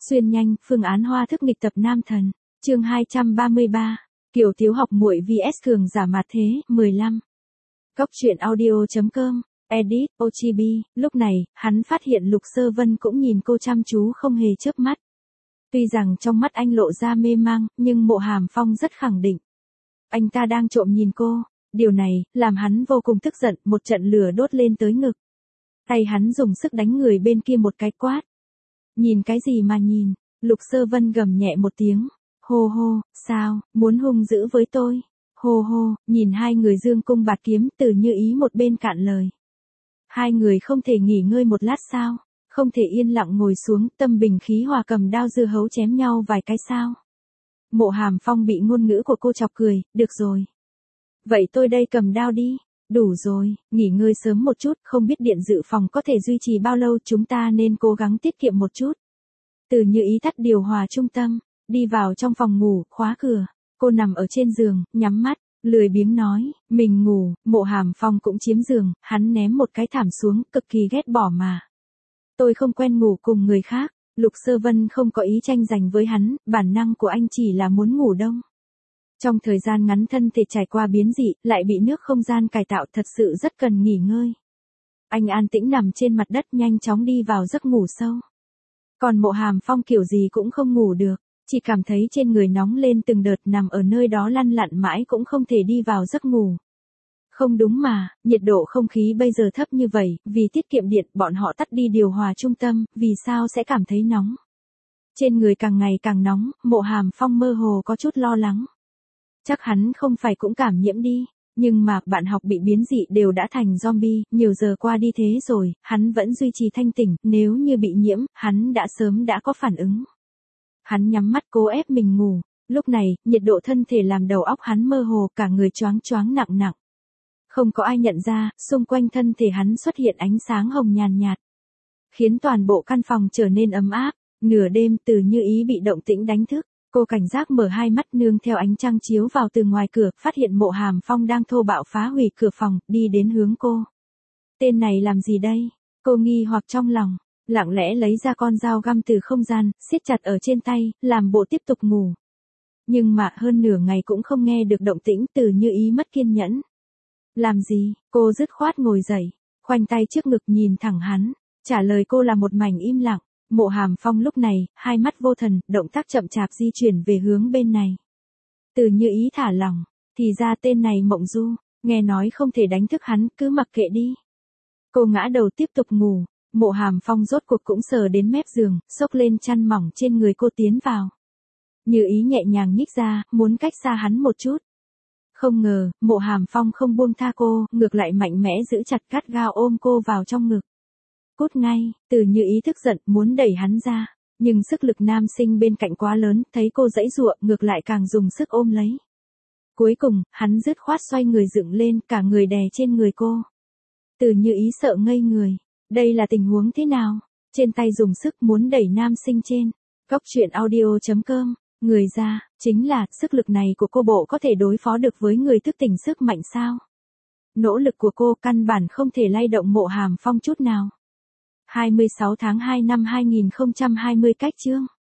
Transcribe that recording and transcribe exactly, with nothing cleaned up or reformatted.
Xuyên nhanh, phương án hoa thức nghịch tập nam thần. Chương hai trăm ba mươi ba. Kiều Thiếu học muội vs cường giả mặt thế, mười lăm. Góc truyện audio chấm com, edit, o giê bê, lúc này, hắn phát hiện Lục Sơ Vân cũng nhìn cô chăm chú không hề chớp mắt. Tuy rằng trong mắt anh lộ ra mê mang, nhưng Mộ Hàm Phong rất khẳng định. Anh ta đang trộm nhìn cô, điều này, làm hắn vô cùng tức giận, một trận lửa đốt lên tới ngực. Tay hắn dùng sức đánh người bên kia một cái quát. Nhìn cái gì mà nhìn, Lục Sơ Vân gầm nhẹ một tiếng. Hô hô, sao, muốn hung dữ với tôi? Hô hô, nhìn hai người dương cung bạt kiếm Từ Như Ý một bên cạn lời. Hai người không thể nghỉ ngơi một lát sao? Không thể yên lặng ngồi xuống tâm bình khí hòa cầm đao dưa hấu chém nhau vài cái sao? Mộ Hàm Phong bị ngôn ngữ của cô chọc cười, được rồi. Vậy tôi đây cầm đao đi. Đủ rồi, nghỉ ngơi sớm một chút, không biết điện dự phòng có thể duy trì bao lâu, chúng ta nên cố gắng tiết kiệm một chút. Từ Như Ý tắt điều hòa trung tâm, đi vào trong phòng ngủ, khóa cửa. Cô nằm ở trên giường, nhắm mắt, lười biếng nói, mình ngủ. Mộ Hàm Phong cũng chiếm giường, hắn ném một cái thảm xuống, cực kỳ ghét bỏ mà. Tôi không quen ngủ cùng người khác. Lục Sơ Vân không có ý tranh giành với hắn, bản năng của anh chỉ là muốn ngủ đông. Trong thời gian ngắn thân thể trải qua biến dị, lại bị nước không gian cải tạo, thật sự rất cần nghỉ ngơi. Anh an tĩnh nằm trên mặt đất nhanh chóng đi vào giấc ngủ sâu. Còn Mộ Hàm Phong kiểu gì cũng không ngủ được, chỉ cảm thấy trên người nóng lên từng đợt, nằm ở nơi đó lăn lặn mãi cũng không thể đi vào giấc ngủ. Không đúng mà, nhiệt độ không khí bây giờ thấp như vậy, vì tiết kiệm điện bọn họ tắt đi điều hòa trung tâm, vì sao sẽ cảm thấy nóng? Trên người càng ngày càng nóng, Mộ Hàm Phong mơ hồ có chút lo lắng. Chắc hắn không phải cũng cảm nhiễm đi, nhưng mà bạn học bị biến dị đều đã thành zombie, nhiều giờ qua đi thế rồi, hắn vẫn duy trì thanh tỉnh, nếu như bị nhiễm, hắn đã sớm đã có phản ứng. Hắn nhắm mắt cố ép mình ngủ, lúc này, nhiệt độ thân thể làm đầu óc hắn mơ hồ, cả người choáng choáng nặng nặng. Không có ai nhận ra, xung quanh thân thể hắn xuất hiện ánh sáng hồng nhàn nhạt, khiến toàn bộ căn phòng trở nên ấm áp. Nửa đêm Từ Như Ý bị động tĩnh đánh thức. Cô cảnh giác mở hai mắt nương theo ánh trăng chiếu vào từ ngoài cửa, phát hiện Mộ Hàm Phong đang thô bạo phá hủy cửa phòng, đi đến hướng cô. Tên này làm gì đây? Cô nghi hoặc trong lòng, lặng lẽ lấy ra con dao găm từ không gian, siết chặt ở trên tay, làm bộ tiếp tục ngủ. Nhưng mà hơn nửa ngày cũng không nghe được động tĩnh, Từ Như Ý mất kiên nhẫn. Làm gì? Cô dứt khoát ngồi dậy, khoanh tay trước ngực nhìn thẳng hắn, trả lời cô là một mảnh im lặng. Mộ Hàm Phong lúc này, hai mắt vô thần, động tác chậm chạp di chuyển về hướng bên này. Từ Như Ý thả lỏng, thì ra tên này mộng du, nghe nói không thể đánh thức hắn, cứ mặc kệ đi. Cô ngã đầu tiếp tục ngủ, Mộ Hàm Phong rốt cuộc cũng sờ đến mép giường, xốc lên chăn mỏng trên người cô tiến vào. Như Ý nhẹ nhàng nhích ra, muốn cách xa hắn một chút. Không ngờ, Mộ Hàm Phong không buông tha cô, ngược lại mạnh mẽ giữ chặt gắt gao ôm cô vào trong ngực. Cút ngay, Từ Như Ý tức giận, muốn đẩy hắn ra, nhưng sức lực nam sinh bên cạnh quá lớn, thấy cô giãy giụa, ngược lại càng dùng sức ôm lấy. Cuối cùng, hắn dứt khoát xoay người dựng lên, cả người đè trên người cô. Từ Như Ý sợ ngây người, đây là tình huống thế nào? Trên tay dùng sức muốn đẩy nam sinh trên. Góc truyện audio chấm com, người ra, chính là, sức lực này của cô bộ có thể đối phó được với người thức tỉnh sức mạnh sao? Nỗ lực của cô căn bản không thể lay động Mộ Hàm Phong chút nào. hai mươi sáu tháng hai năm hai nghìn không trăm hai mươi cách chương